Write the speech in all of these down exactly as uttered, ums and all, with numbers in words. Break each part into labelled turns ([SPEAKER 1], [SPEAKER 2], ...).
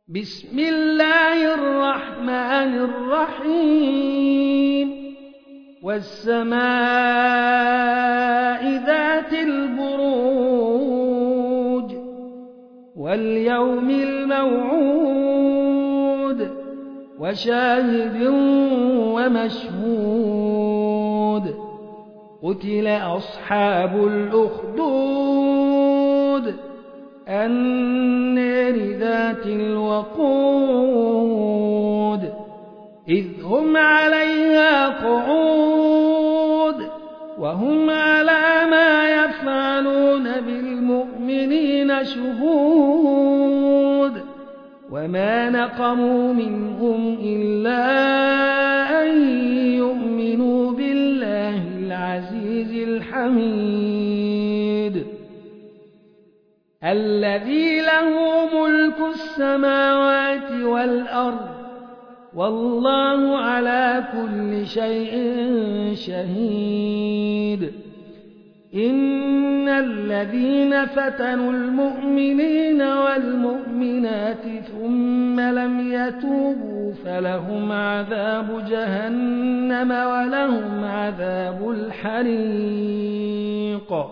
[SPEAKER 1] بسم الله الرحمن الرحيم والسماء ذات البروج واليوم الموعود وشاهد ومشهود قتل أصحاب الأخدود النار ذات الوقود إذ هم عليها قعود وهم على ما يفعلون بالمؤمنين شهود وما نقموا منهم إلا أن يؤمنوا بالله العزيز الحميد الذي له ملك السماوات والأرض والله على كل شيء شهيد إن الذين فتنوا المؤمنين والمؤمنات ثم لم يتوبوا فلهم عذاب جهنم ولهم عذاب الحريق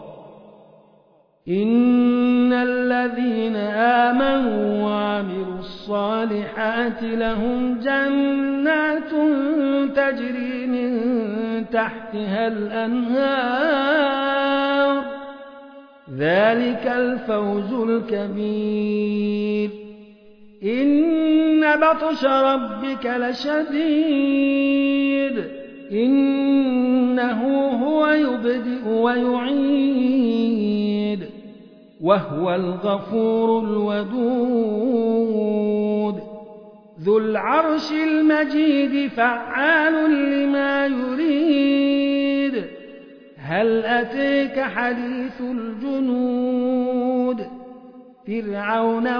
[SPEAKER 1] إن الذين آمنوا وعملوا الصالحات لهم جنات تجري من تحتها الأنهار ذلك الفوز الكبير إن بطش ربك لشديد إنه هو يبدئ ويعيد وهو الغفور الودود ذو العرش المجيد فعال لما يريد هل أتيك حديث الجنود فرعون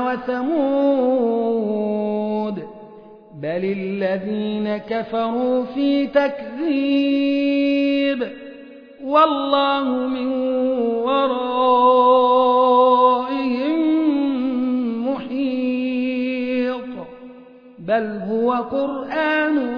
[SPEAKER 1] وثمود بل الذين كفروا في تكذيب والله من ورائهم محيط بل هو قرآن